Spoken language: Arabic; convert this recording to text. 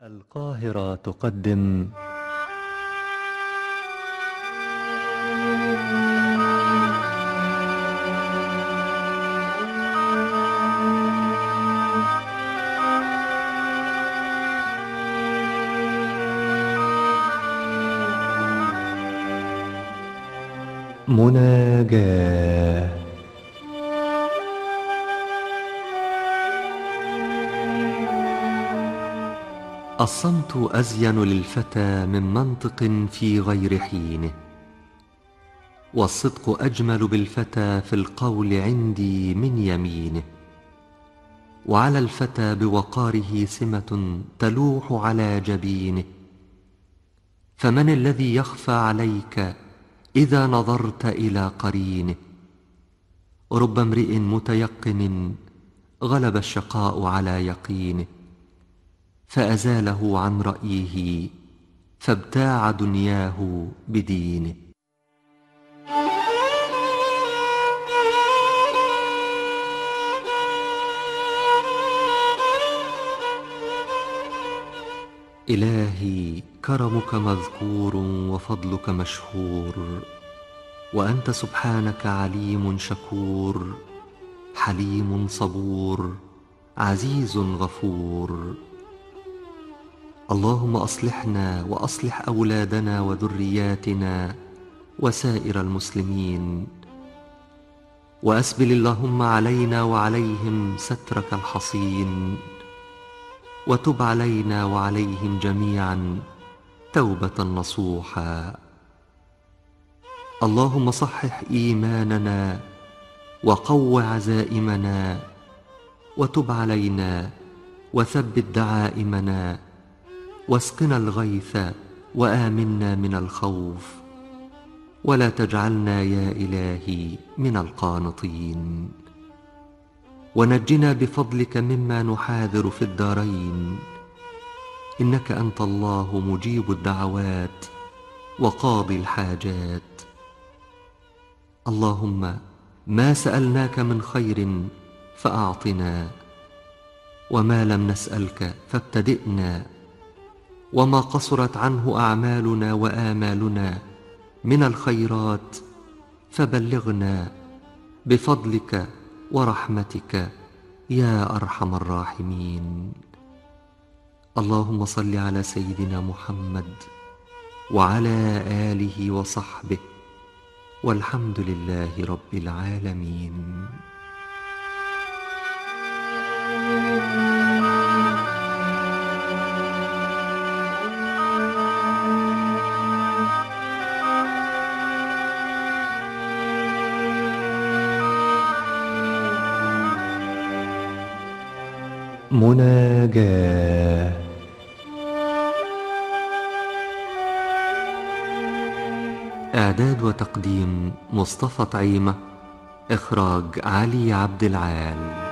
القاهرة تقدم مناجاة. الصمت أزين للفتى من منطق في غير حينه، والصدق أجمل بالفتى في القول عندي من يمينه، وعلى الفتى بوقاره سمة تلوح على جبينه، فمن الذي يخفى عليك إذا نظرت إلى قرينه؟ رب امرئ متيقن غلب الشقاء على يقينه، فأزاله عن رأيه فابتاع دنياه بدينه. إلهي كرمك مذكور وفضلك مشهور، وأنت سبحانك عليم شكور، حليم صبور، عزيز غفور. اللهم أصلحنا وأصلح أولادنا وذرياتنا وسائر المسلمين، وأسبل اللهم علينا وعليهم سترك الحصين، وتب علينا وعليهم جميعا توبة نصوحا. اللهم صحح إيماننا وقو عزائمنا، وتب علينا وثبت دعائمنا، واسقنا الغيث وآمنا من الخوف، ولا تجعلنا يا إلهي من القانطين، ونجنا بفضلك مما نحاذر في الدارين، إنك أنت الله مجيب الدعوات وقاضي الحاجات. اللهم ما سألناك من خير فأعطنا، وما لم نسألك فابتدئنا، وما قصرت عنه أعمالنا وآمالنا من الخيرات فبلغنا بفضلك ورحمتك يا أرحم الراحمين. اللهم صل على سيدنا محمد وعلى آله وصحبه، والحمد لله رب العالمين. مناجاة. إعداد وتقديم مصطفى طعيمة، إخراج علي عبد العال.